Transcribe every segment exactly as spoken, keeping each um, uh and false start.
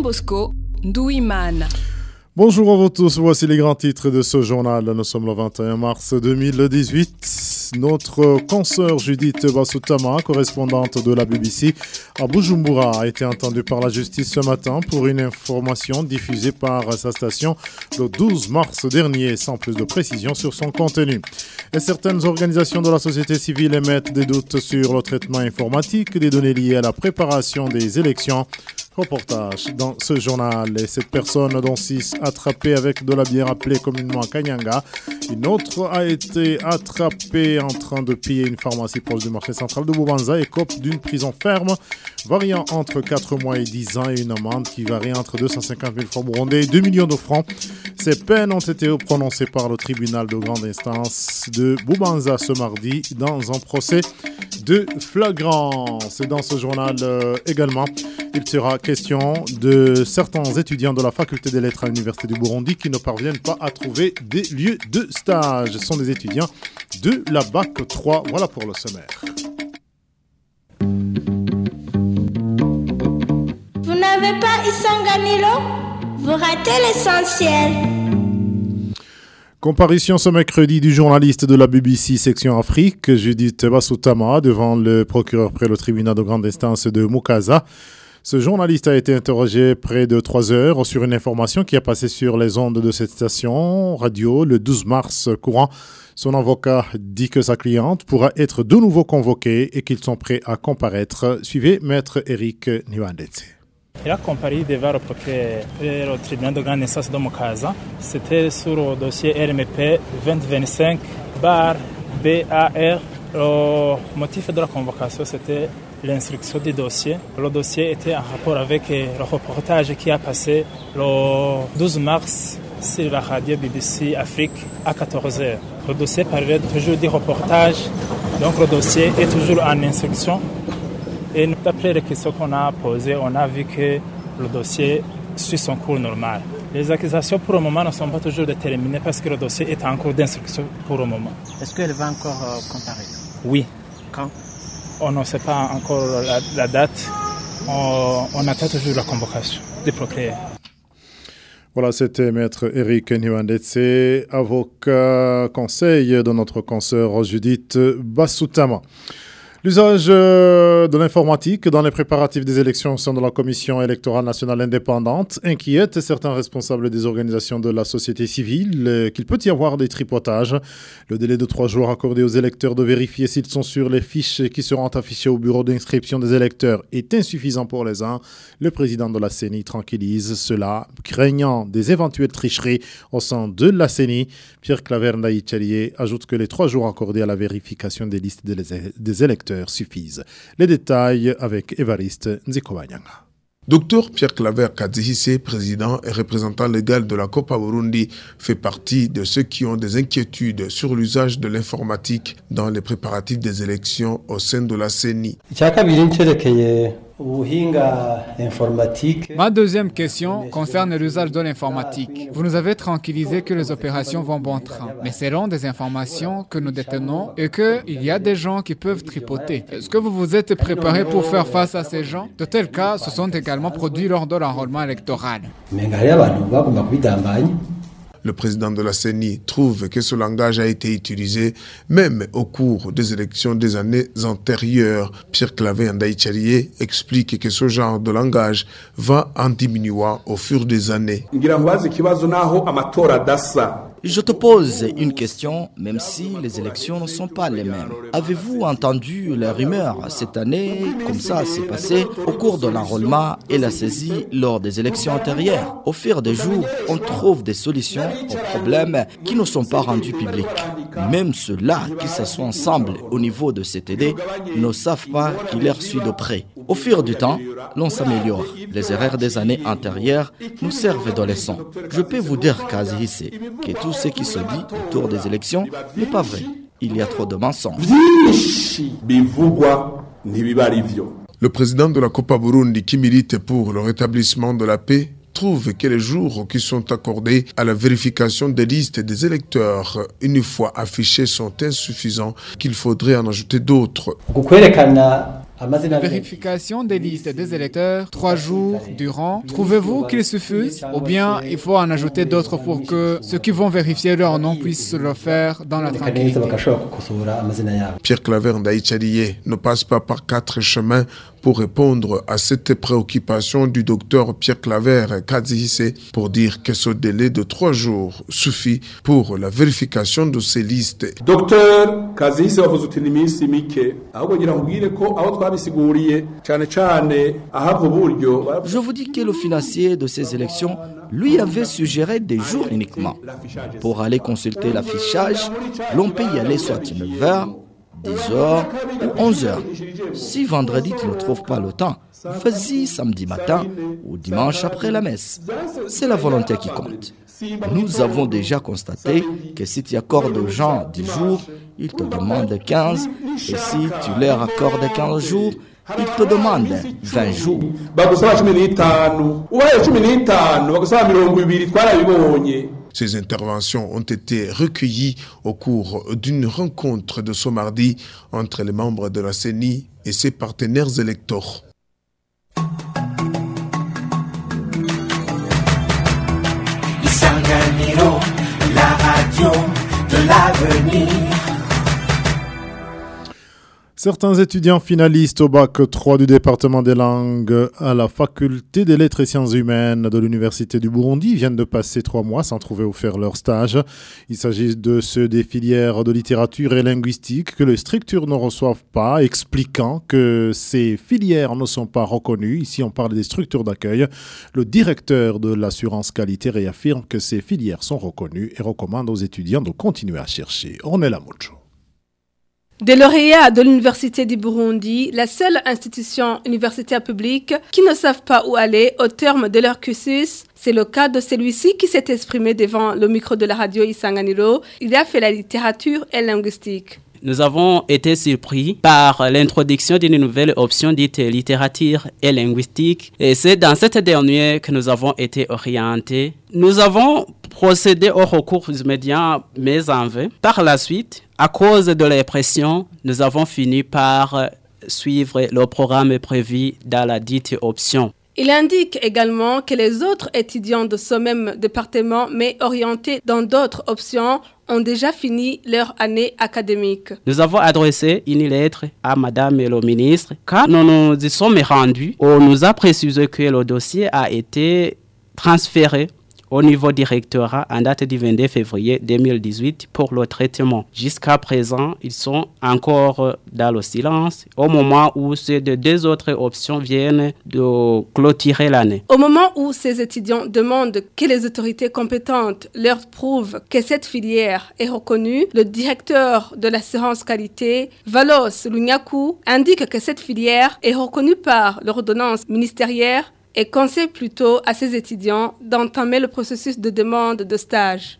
Jean Bosco Nduwimana. Bonjour à vous tous, voici les grands titres de ce journal. Nous sommes le vingt et un mars deux mille dix-huit. Notre consoeur Judith Basutama, correspondante de la B B C à Bujumbura, a été entendue par la justice ce matin pour une information diffusée par sa station le douze mars dernier, sans plus de précision sur son contenu. Et certaines organisations de la société civile émettent des doutes sur le traitement informatique des données liées à la préparation des élections. Reportage dans ce journal. Et cette personne, dont six attrapés avec de la bière appelée communément Kanyanga, une autre a été attrapée en train de piller une pharmacie proche du marché central de Bubanza et écope d'une prison ferme variant entre quatre mois et dix ans et une amende qui varie entre deux cent cinquante mille francs burundais et deux millions de francs. Ces peines ont été prononcées par le tribunal de grande instance de Bubanza ce mardi dans un procès de flagrance. Et dans ce journal euh, également, il sera question de certains étudiants de la faculté des lettres à l'université du Burundi qui ne parviennent pas à trouver des lieux de stage. Ce sont des étudiants de la bac trois. Voilà pour le sommaire. Vous n'avez pas Isanganilo? Vous ratez l'essentiel. Comparution ce mercredi du journaliste de la B B C section Afrique, Judith Basutama, devant le procureur près le tribunal de grande instance de Mukaza. Ce journaliste a été interrogé près de trois heures sur une information qui a passé sur les ondes de cette station radio le douze mars courant. Son avocat dit que sa cliente pourra être de nouveau convoquée et qu'ils sont prêts à comparaître. Suivez Maître Eric Niwandetse. Il a comparé devant le procureur le tribunal de grande instance de Mukaza. C'était sur le dossier R M P vingt vingt-cinq B A R. Le motif de la convocation, c'était l'instruction du dossier. Le dossier était en rapport avec le reportage qui a passé le douze mars sur la radio B B C Afrique à quatorze heures. Le dossier parlait toujours du reportage, donc le dossier est toujours en instruction. Et d'après les questions qu'on a posées, on a vu que le dossier suit son cours normal. Les accusations pour le moment ne sont pas toujours déterminées parce que le dossier est en cours d'instruction pour le moment. Est-ce qu'elle va encore euh, comparaître? Oui. Quand? On ne sait pas encore la, la date. On, on attend toujours la convocation du procureur. Voilà, c'était Maître Eric Niwandetse, avocat conseil de notre consoeur Judith Basutama. L'usage de l'informatique dans les préparatifs des élections au sein de la Commission électorale nationale indépendante inquiète certains responsables des organisations de la société civile qu'il peut y avoir des tripotages. Le délai de trois jours accordé aux électeurs de vérifier s'ils sont sur les fiches qui seront affichées au bureau d'inscription des électeurs est insuffisant pour les uns. Le président de la C E N I tranquillise cela, craignant des éventuelles tricheries au sein de la C E N I. Pierre Claver Ndaïtchalié ajoute que les trois jours accordés à la vérification des listes des électeurs suffisent. Les détails avec Évariste Nzikobanyanga. Docteur Pierre Claver Kadzihise, président et représentant légal de la Copa Burundi, fait partie de ceux qui ont des inquiétudes sur l'usage de l'informatique dans les préparatifs des élections au sein de la C E N I. Ma deuxième question concerne l'usage de l'informatique. Vous nous avez tranquillisé que les opérations vont bon train, mais selon des informations que nous détenons et qu'il y a des gens qui peuvent tripoter. Est-ce que vous vous êtes préparé pour faire face à ces gens? De tels cas se sont également produits lors de l'enrôlement électoral. Le président de la C E N I trouve que ce langage a été utilisé même au cours des élections des années antérieures. Pierre Claver Ndaïtchalié explique que ce genre de langage va en diminuant au fur des années. Je te pose une question, même si les élections ne sont pas les mêmes. Avez-vous entendu les rumeurs cette année, comme ça s'est passé au cours de l'enrôlement et la saisie lors des élections antérieures? Au fur des jours, on trouve des solutions aux problèmes qui ne sont pas rendus publics. Même ceux-là qui s'assoient ensemble au niveau de C T D ne savent pas qu'il est reçu de près. Au fur du temps, l'on s'améliore. Les erreurs des années antérieures nous servent de leçon. Je peux vous dire, Kazihise, que tout ce qui se dit autour des élections n'est pas vrai. Il y a trop de mensonges. Le président de la Copa Burundi, qui milite pour le rétablissement de la paix, trouve que les jours qui sont accordés à la vérification des listes des électeurs, une fois affichés, sont insuffisants, qu'il faudrait en ajouter d'autres. La vérification des listes des électeurs, trois jours durant, trouvez-vous qu'il suffit ou bien il faut en ajouter d'autres pour que ceux qui vont vérifier leur nom puissent le faire dans la tranquillité? Pierre Claver Ndaïtchalié ne passe pas par quatre chemins pour répondre à cette préoccupation du docteur Pierre Claver Kadzihise pour dire que ce délai de trois jours suffit pour la vérification de ces listes. Docteur Kadzihise wavuze uti nimisi mike ahubwo ngira ngwire ko aho twabisiguriye cyane cyane ahava uburyo. Je vous dis que le financier de ces élections lui avait suggéré des jours uniquement. Pour aller consulter l'affichage, l'on peut y aller soit neuf heures, dix heures ou onze heures. Si vendredi tu ne trouves pas le temps, vas-y samedi matin ou dimanche après la messe. C'est la volonté qui compte. Nous avons déjà constaté que si tu accordes aux gens dix jours, ils te demandent quinze, et si tu leur accordes quinze jours, ils te demandent vingt jours. Ces interventions ont été recueillies au cours d'une rencontre de ce mardi entre les membres de la C E N I et ses partenaires électoraux. Isanganiro, la radio de l'avenir. Certains étudiants finalistes au bac trois du département des langues à la faculté des lettres et sciences humaines de l'université du Burundi viennent de passer trois mois sans trouver où faire leur stage. Il s'agit de ceux des filières de littérature et linguistique que les structures ne reçoivent pas, expliquant que ces filières ne sont pas reconnues. Ici, on parle des structures d'accueil. Le directeur de l'assurance qualité réaffirme que ces filières sont reconnues et recommande aux étudiants de continuer à chercher. Ornella Mocho. Des lauréats de l'Université du Burundi, la seule institution universitaire publique qui ne savent pas où aller au terme de leur cursus, c'est le cas de celui-ci qui s'est exprimé devant le micro de la radio Isanganiro. Il a fait la littérature et linguistique. Nous avons été surpris par l'introduction d'une nouvelle option dite littérature et linguistique. Et c'est dans cette dernière que nous avons été orientés. Nous avons procédé au recours immédiat, mais en vain. Par la suite, à cause de la pression, nous avons fini par suivre le programme prévu dans la dite option. Il indique également que les autres étudiants de ce même département, mais orientés dans d'autres options, ont déjà fini leur année académique. Nous avons adressé une lettre à Madame le ministre. Quand nous nous y sommes rendus, on nous a précisé que le dossier a été transféré au niveau du rectorat en date du vingt-deux février deux mille dix-huit pour le traitement. Jusqu'à présent, ils sont encore dans le silence au moment où ces deux autres options viennent de clôturer l'année. Au moment où ces étudiants demandent que les autorités compétentes leur prouvent que cette filière est reconnue, le directeur de l'assurance qualité, Valos Lunyaku, indique que cette filière est reconnue par l'ordonnance ministérielle et conseille plutôt à ses étudiants d'entamer le processus de demande de stage.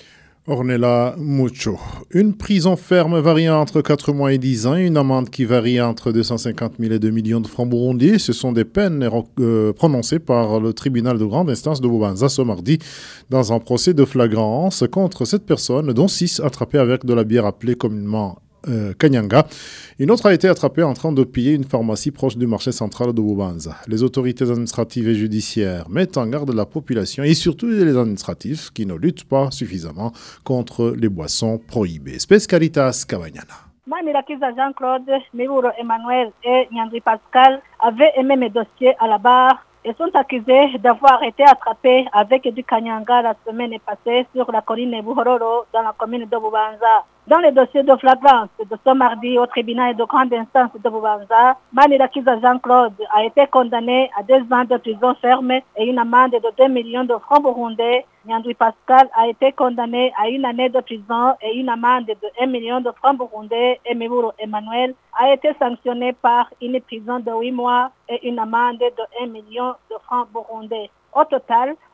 Ornella Mucho. Une prison ferme variant entre quatre mois et dix ans et une amende qui varie entre deux cent cinquante mille et deux millions de francs burundais. Ce sont des peines euh, prononcées par le tribunal de grande instance de Bubanza ce mardi dans un procès de flagrance contre sept personnes, dont six attrapées avec de la bière appelée communément Euh, Kanyanga. Une autre a été attrapée en train de piller une pharmacie proche du marché central de Bubanza. Les autorités administratives et judiciaires mettent en garde la population et surtout les administratifs qui ne luttent pas suffisamment contre les boissons prohibées. Spes Caritas Cavagnana. Manirakiza Jean-Claude, Miburo Emmanuel et Nyandri Pascal avaient aimé mes dossiers à la barre et sont accusés d'avoir été attrapés avec du Kanyanga la semaine passée sur la colline Buhororo dans la commune de Bubanza. Dans le dossier de flagrance de ce mardi au tribunal de grande instance de Bubanza, Manirakiza Jean-Claude a été condamné à deux ans de prison ferme et une amende de deux millions de francs burundais. Nyandri Pascal a été condamné à une année de prison et une amende de un million de francs burundais et Miburo Emmanuel a été sanctionné par une prison de huit mois et une amende de un million de francs burundais. Au total,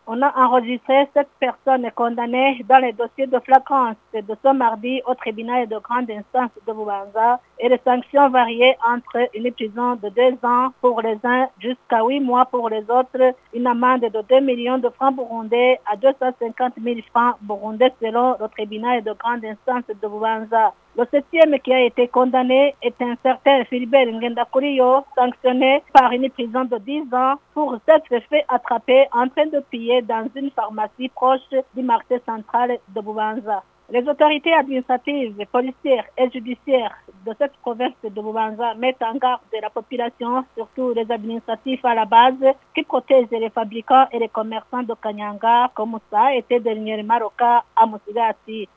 On a enregistré sept personnes condamnées dans les dossiers de flagrance de ce mardi au tribunal de grande instance de Bubanza et les sanctions variaient entre une prison de deux ans pour les uns jusqu'à huit mois pour les autres, une amende de deux millions de francs burundais à deux cent cinquante mille francs burundais selon le tribunal de grande instance de Bubanza. Le septième qui a été condamné est un certain Philibert Ngendakuriyo, sanctionné par une prison de dix ans pour s'être fait attraper en train de piller dans une pharmacie proche du marché central de Bubanza. Les autorités administratives, policières et judiciaires de cette province de Bubanza mettent en garde la population, surtout les administratifs à la base, qui protègent les fabricants et les commerçants de Kanyanga, comme ça a été dernièrement le cas à Musigati.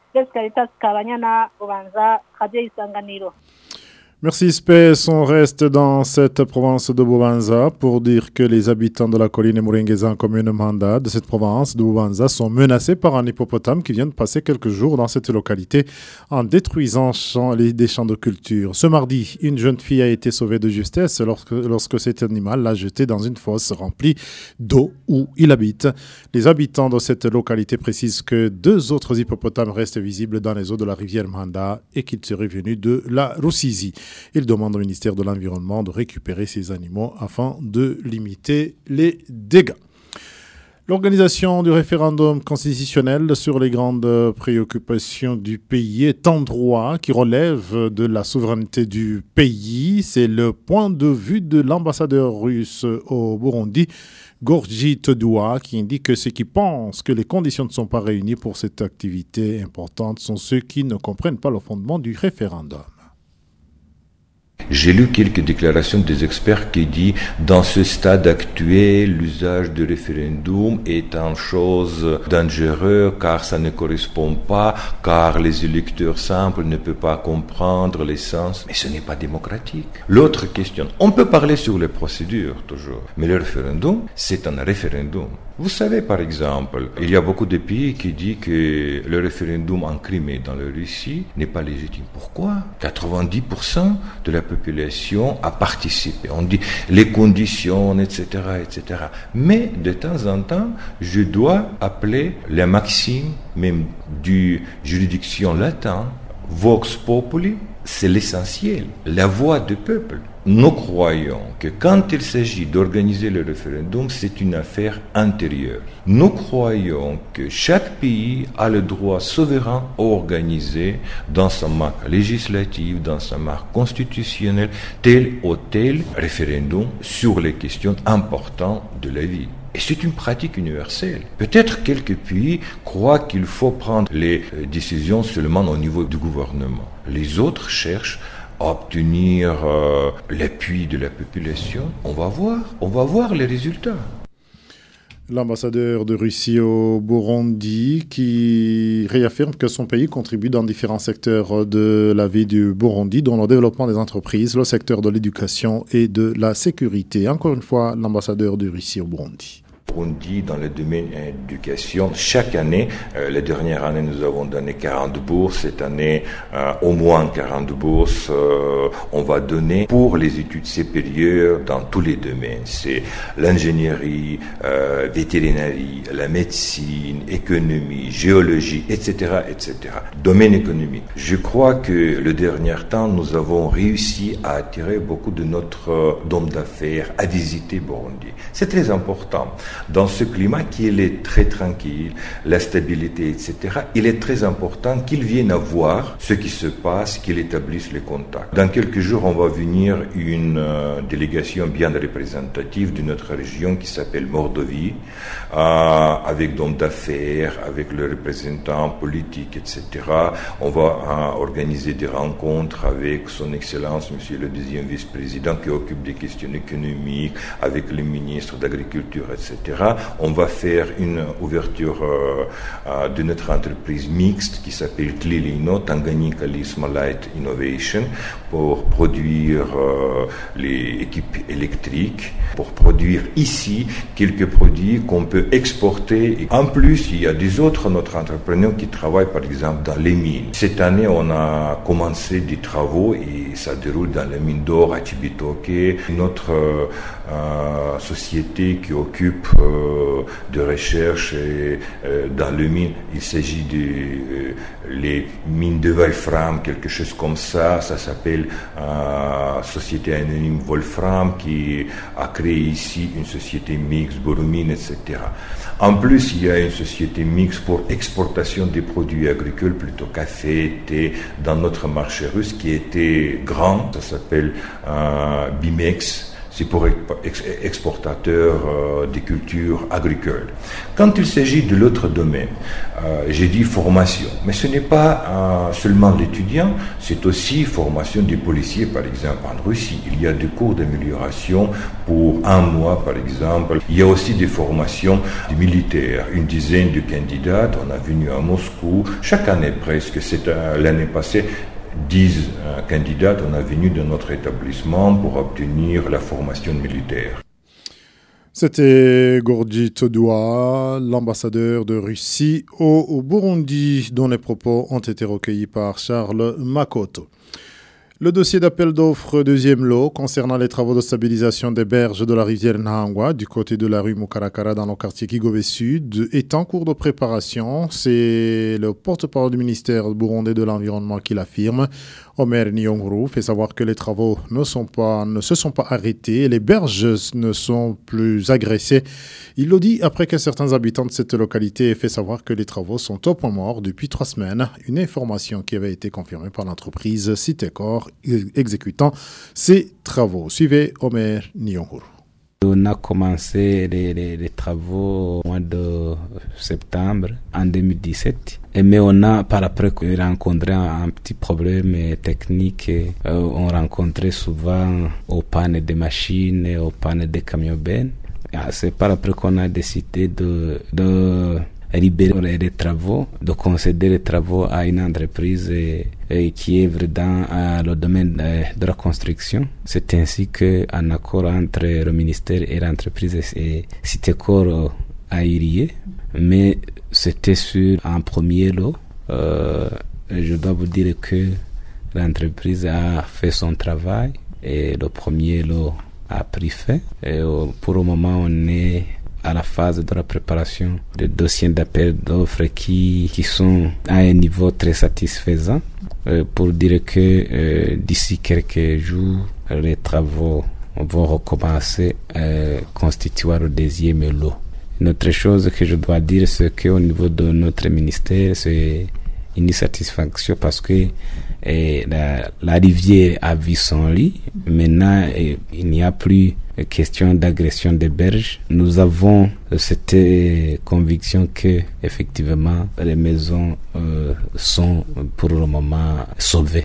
Merci Spes. On reste dans cette province de Bubanza pour dire que les habitants de la colline Mouringeza, commune Manda de cette province de Bubanza, sont menacés par un hippopotame qui vient de passer quelques jours dans cette localité en détruisant champs, les, des champs de culture. Ce mardi, une jeune fille a été sauvée de justesse lorsque, lorsque cet animal l'a jetée dans une fosse remplie d'eau où il habite. Les habitants de cette localité précisent que deux autres hippopotames restent visibles dans les eaux de la rivière Manda et qu'ils seraient venus de la Rusizi. Il demande au ministère de l'Environnement de récupérer ces animaux afin de limiter les dégâts. L'organisation du référendum constitutionnel sur les grandes préoccupations du pays est un droit qui relève de la souveraineté du pays. C'est le point de vue de l'ambassadeur russe au Burundi, Gorgi Tedoua, qui indique que ceux qui pensent que les conditions ne sont pas réunies pour cette activité importante sont ceux qui ne comprennent pas le fondement du référendum. J'ai lu quelques déclarations des experts qui disent dans ce stade actuel, l'usage du référendum est une chose dangereuse car ça ne correspond pas, car les électeurs simples ne peuvent pas comprendre l'essence, mais ce n'est pas démocratique. L'autre question, on peut parler sur les procédures toujours, mais le référendum, c'est un référendum. Vous savez, par exemple, il y a beaucoup de pays qui disent que le référendum en Crimée dans la Russie n'est pas légitime. Pourquoi ? quatre-vingt-dix pour cent de la population a participé. On dit les conditions, et cetera, et cetera. Mais de temps en temps, je dois appeler la maxime même du juridiction latin, vox populi, c'est l'essentiel, la voix du peuple. Nous croyons que quand il s'agit d'organiser le référendum, c'est une affaire intérieure. Nous croyons que chaque pays a le droit souverain à organiser dans sa marque législative, dans sa marque constitutionnelle, tel ou tel référendum sur les questions importantes de la vie. Et c'est une pratique universelle. Peut-être quelques pays croient qu'il faut prendre les décisions seulement au niveau du gouvernement. Les autres cherchent à obtenir euh, l'appui de la population. On va voir, on va voir les résultats. L'ambassadeur de Russie au Burundi qui réaffirme que son pays contribue dans différents secteurs de la vie du Burundi, dont le développement des entreprises, le secteur de l'éducation et de la sécurité. Encore une fois, l'ambassadeur de Russie au Burundi. Burundi, dans le domaine de l'éducation, chaque année, euh, la dernière année, nous avons donné quarante bourses. Cette année, euh, au moins quarante bourses, euh, on va donner pour les études supérieures dans tous les domaines. C'est l'ingénierie, euh, vétérinerie, la médecine, économie, géologie, et cetera, et cetera. Domaine économique. Je crois que le dernier temps, nous avons réussi à attirer beaucoup de notre euh, d'hommes d'affaires à visiter Burundi. C'est très important. Dans ce climat qui est très tranquille, la stabilité, et cetera, il est très important qu'ils viennent voir ce qui se passe, qu'ils établissent les contacts. Dans quelques jours, on va venir une euh, délégation bien représentative de notre région qui s'appelle Mordovie, euh, avec d'hommes d'affaires, avec le représentant politique, et cetera. On va euh, organiser des rencontres avec son Excellence, Monsieur le deuxième vice-président qui occupe des questions économiques, avec le ministre d'Agriculture, et cetera. On va faire une ouverture euh, euh, de notre entreprise mixte qui s'appelle Tlilino, Tanganyika Lisma Light Innovation, pour produire euh, les équipes électriques, pour produire ici quelques produits qu'on peut exporter. Et en plus, il y a des autres notre entrepreneurs qui travaillent par exemple dans les mines. Cette année, on a commencé des travaux et ça déroule dans la mine d'or à Chibitoke. Notre euh, euh, sociétés qui occupent euh, de recherche et, euh, dans le mine. Il s'agit de euh, les mines de Wolfram, quelque chose comme ça. Ça s'appelle euh, Société Anonyme Wolfram, qui a créé ici une société mixte, Boromine, et cetera. En plus, il y a une société mixte pour exportation des produits agricoles, plutôt café, thé, dans notre marché russe qui était grand. Ça s'appelle euh, Bimex. C'est pour ex- exportateurs euh, des cultures agricoles. Quand il s'agit de l'autre domaine, euh, j'ai dit formation, mais ce n'est pas euh, seulement l'étudiant, c'est aussi formation des policiers, par exemple, en Russie. Il y a des cours d'amélioration pour un mois, par exemple. Il y a aussi des formations des militaires, une dizaine de candidats. On a venu à Moscou chaque année presque. C'est euh, l'année passée. Dix euh, candidats, on est venu dans notre établissement pour obtenir la formation militaire. C'était Gorgi Todoua, l'ambassadeur de Russie au, au Burundi, dont les propos ont été recueillis par Charles Makoto. Le dossier d'appel d'offres deuxième lot concernant les travaux de stabilisation des berges de la rivière Nahangwa du côté de la rue Mukarakara dans le quartier Kigobe Sud est en cours de préparation. C'est le porte-parole du ministère burundais de l'Environnement qui l'affirme. Omer Nyongru fait savoir que les travaux ne, sont pas, ne se sont pas arrêtés et les berges ne sont plus agressées. Il le dit après que certains habitants de cette localité aient fait savoir que les travaux sont au point mort depuis trois semaines. Une information qui avait été confirmée par l'entreprise Citécor exécutant ces travaux. Suivez Omer Nyongru. On a commencé les, les, les travaux au mois de septembre en deux mille dix-sept. Et mais on a par après rencontré un, un petit problème technique. Euh, on rencontrait souvent aux pannes des machines et aux pannes des camions bennes. C'est par après qu'on a décidé de, de libérer les travaux, de concéder les travaux à une entreprise et, et qui œuvre dans euh, le domaine de, de la construction. C'est ainsi qu'un accord entre le ministère et l'entreprise et Citécor a eu lieu, mais c'était sur un premier lot. Euh, je dois vous dire que l'entreprise a fait son travail et le premier lot a pris fin. Et pour le moment, on est à la phase de la préparation des dossiers d'appel d'offres qui, qui sont à un niveau très satisfaisant euh, pour dire que euh, d'ici quelques jours, les travaux vont recommencer à constituer le deuxième lot. Une autre chose que je dois dire, c'est qu'au niveau de notre ministère, c'est une satisfaction parce que eh, la, la rivière a vu son lit. Maintenant, eh, il n'y a plus question d'agression des berges. Nous avons cette conviction que effectivement les maisons euh, sont pour le moment sauvées.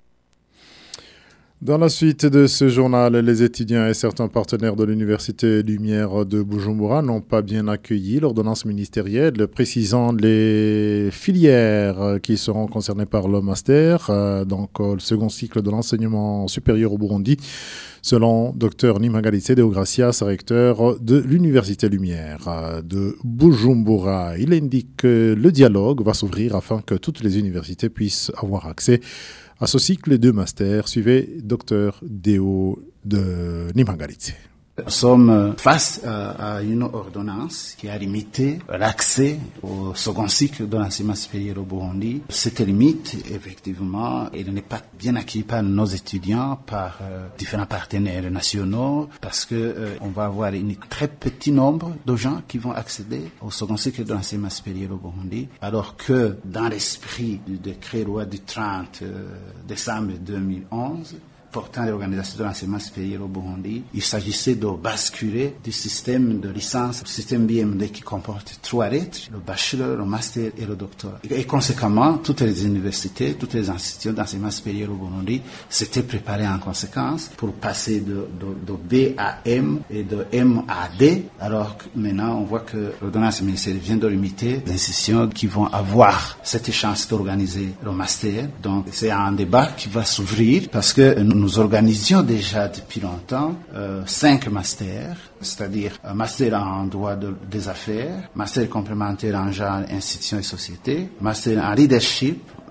Dans la suite de ce journal, les étudiants et certains partenaires de l'Université Lumière de Bujumbura n'ont pas bien accueilli l'ordonnance ministérielle précisant les filières qui seront concernées par le master, euh, donc euh, le second cycle de l'enseignement supérieur au Burundi, selon Dr Nimagalitse Deogracias, recteur de l'Université Lumière euh, de Bujumbura. Il indique que le dialogue va s'ouvrir afin que toutes les universités puissent avoir accès à ce cycle de master. Suivez Dr Deo de Nimagalitse. Nous sommes face à une ordonnance qui a limité l'accès au second cycle de l'enseignement supérieur au Burundi. Cette limite, effectivement, elle n'est pas bien acquise par nos étudiants, par euh, différents partenaires nationaux, parce que euh, on va avoir un très petit nombre de gens qui vont accéder au second cycle de l'enseignement supérieur au Burundi, alors que dans l'esprit du décret loi du trente décembre deux mille onze, portant l'organisation de l'enseignement supérieur au Burundi, il s'agissait de basculer du système de licence, le système B M D qui comporte trois lettres, le bachelor, le master et le doctorat. Et, et conséquemment, toutes les universités, toutes les institutions d'enseignement supérieur au Burundi s'étaient préparées en conséquence pour passer de, de, de B à M et de M à D, alors que maintenant on voit que l'ordonnance ministérielle vient de limiter les institutions qui vont avoir cette chance d'organiser le master. Donc c'est un débat qui va s'ouvrir parce que nous Nous organisions déjà depuis longtemps euh, cinq masters, c'est-à-dire un master en droit de, des affaires, master complémentaire en genre, institutions et sociétés, master en leadership,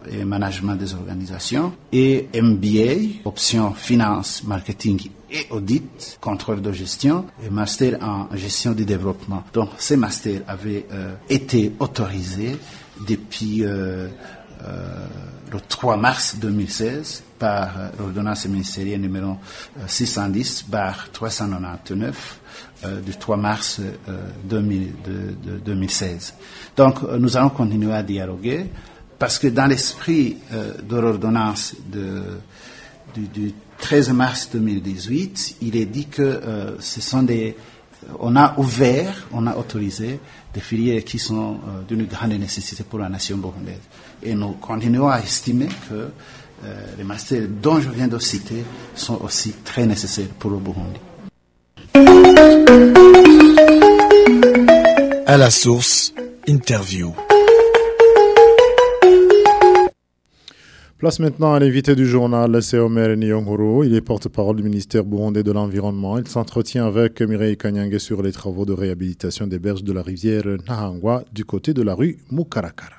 et management des organisations, et M B A, option finance, marketing et audit, contrôle de gestion, et master en gestion du développement. Donc ces masters avaient euh, été autorisés depuis euh, euh, le trois mars deux mille seize par euh, l'ordonnance ministérielle numéro euh, six cent dix barre trois cent quatre-vingt-dix-neuf euh, du trois mars euh, deux mille, de, de deux mille seize. Donc euh, nous allons continuer à dialoguer parce que dans l'esprit euh, de l'ordonnance de, du, du treize mars deux mille dix-huit, il est dit que euh, ce sont des, on a ouvert, on a autorisé des filières qui sont euh, d'une grande nécessité pour la nation burundaise. Et nous continuons à estimer que euh, les masters dont je viens de citer sont aussi très nécessaires pour le Burundi. À la source, interview. Place maintenant à l'invité du journal, c'est Omer Nyongoro. Il est porte-parole du ministère burundais de l'Environnement. Il s'entretient avec Mireille Kanyange sur les travaux de réhabilitation des berges de la rivière Nahangwa du côté de la rue Mukarakara.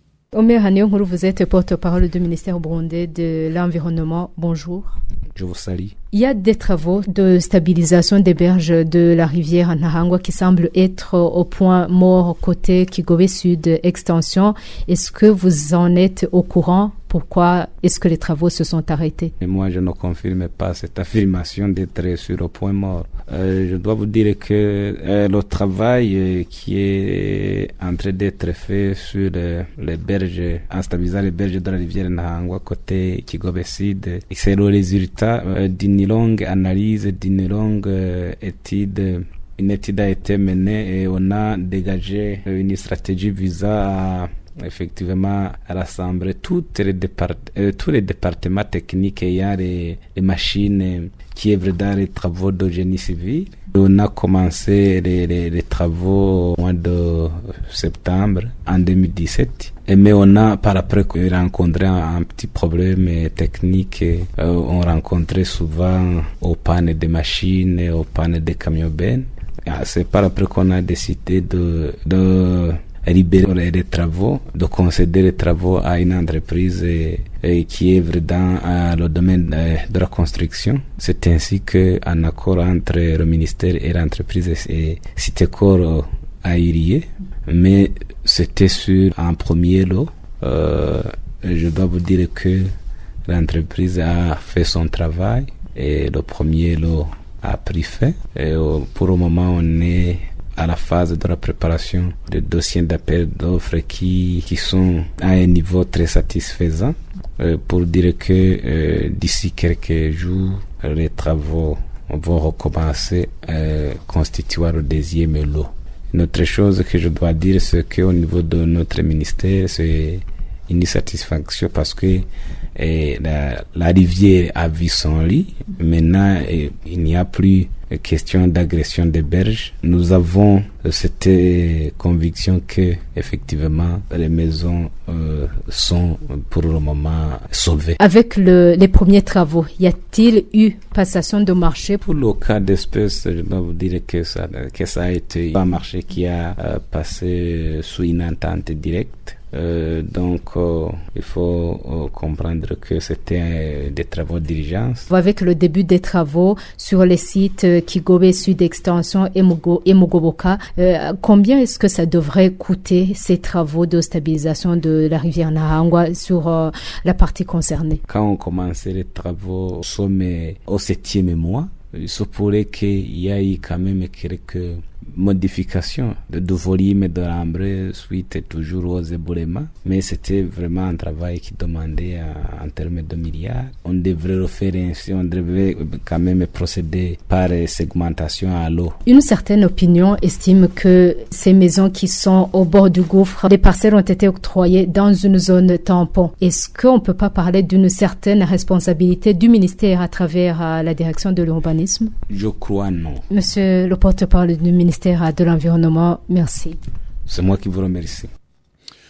Omer Nyongoro, vous êtes porte-parole du ministère burundais de l'Environnement. Bonjour. Je vous salue. Il y a des travaux de stabilisation des berges de la rivière Nahangwa qui semblent être au point mort côté Kigobe Sud Extension. Est-ce que vous en êtes au courant? Pourquoi est-ce que les travaux se sont arrêtés? Et moi, je ne confirme pas cette affirmation d'être sur le point mort. Euh, je dois vous dire que euh, le travail euh, qui est en train d'être fait sur euh, les berges, en stabilisant les berges de la rivière Nahangwa côté Kigobe Sud, c'est le résultat euh, d'une longue analyse, d'une longue euh, étude. Une étude a été menée et on a dégagé une stratégie visant à effectivement rassembler toutes les départ- euh, tous les départements techniques ayant les, les machines qui œuvrent dans les travaux de génie civil. On a commencé les, les, les travaux au mois de septembre en deux mille dix-sept. Et mais on a par après rencontré un, un petit problème technique. Euh, on rencontrait souvent aux pannes des machines, aux pannes des camions bennes. C'est par après qu'on a décidé de, de libérer les travaux, de concéder les travaux à une entreprise et, et qui œuvre dans euh, le domaine euh, de la construction. C'est ainsi qu'un accord entre le ministère et l'entreprise et Citécor a eu lieu, mais c'était sur un premier lot. Euh, je dois vous dire que l'entreprise a fait son travail et le premier lot a pris fin. Et euh, pour le moment, on est à la phase de la préparation des dossiers d'appel d'offres qui, qui sont à un niveau très satisfaisant euh, pour dire que euh, d'ici quelques jours, les travaux vont recommencer à constituer le deuxième lot. Une autre chose que je dois dire, c'est qu'au niveau de notre ministère, c'est une satisfaction parce que eh, la, la rivière a vu son lit. Maintenant, eh, il n'y a plus question d'agression des berges. Nous avons cette eh, conviction que effectivement les maisons euh, sont pour le moment sauvées. Avec le, les premiers travaux, y a-t-il eu passation de marché? Pour le cas d'espèce, je dois vous dire que ça, que ça a été un marché qui a euh, passé sous une entente directe. Euh, donc, euh, il faut euh, comprendre que c'était euh, des travaux d'urgence. Avec le début des travaux sur les sites euh, Kigobe Sud Extension et, Mugo, et Mugoboka, euh, combien est-ce que ça devrait coûter ces travaux de stabilisation de la rivière Nahangwa sur euh, la partie concernée? Quand on commençait les travaux, nous sommes au septième mois. Il se pourrait qu'il y ait quand même quelques modifications de, de volume de l'ambre suite toujours aux éboulements, mais c'était vraiment un travail qui demandait à, en termes de milliards. On devrait le faire ainsi, on devrait quand même procéder par segmentation à l'eau. Une certaine opinion estime que ces maisons qui sont au bord du gouffre, les parcelles ont été octroyées dans une zone tampon. Est-ce qu'on ne peut pas parler d'une certaine responsabilité du ministère à travers euh, la direction de l'urbanisme? Je crois non. Monsieur le porte-parole du ministère de l'Environnement, merci. C'est moi qui vous remercie.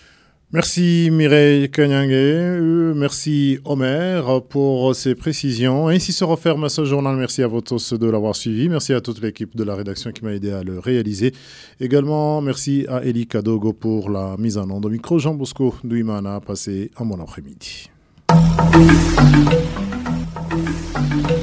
Merci Mireille Kanyange, merci Omer pour ces précisions. Ainsi se referme ce journal. Merci à vous tous de l'avoir suivi. Merci à toute l'équipe de la rédaction qui m'a aidé à le réaliser. Également, merci à Eli Kadogo pour la mise en onde. Au micro, Jean Bosco Douimana. Passez un bon après-midi.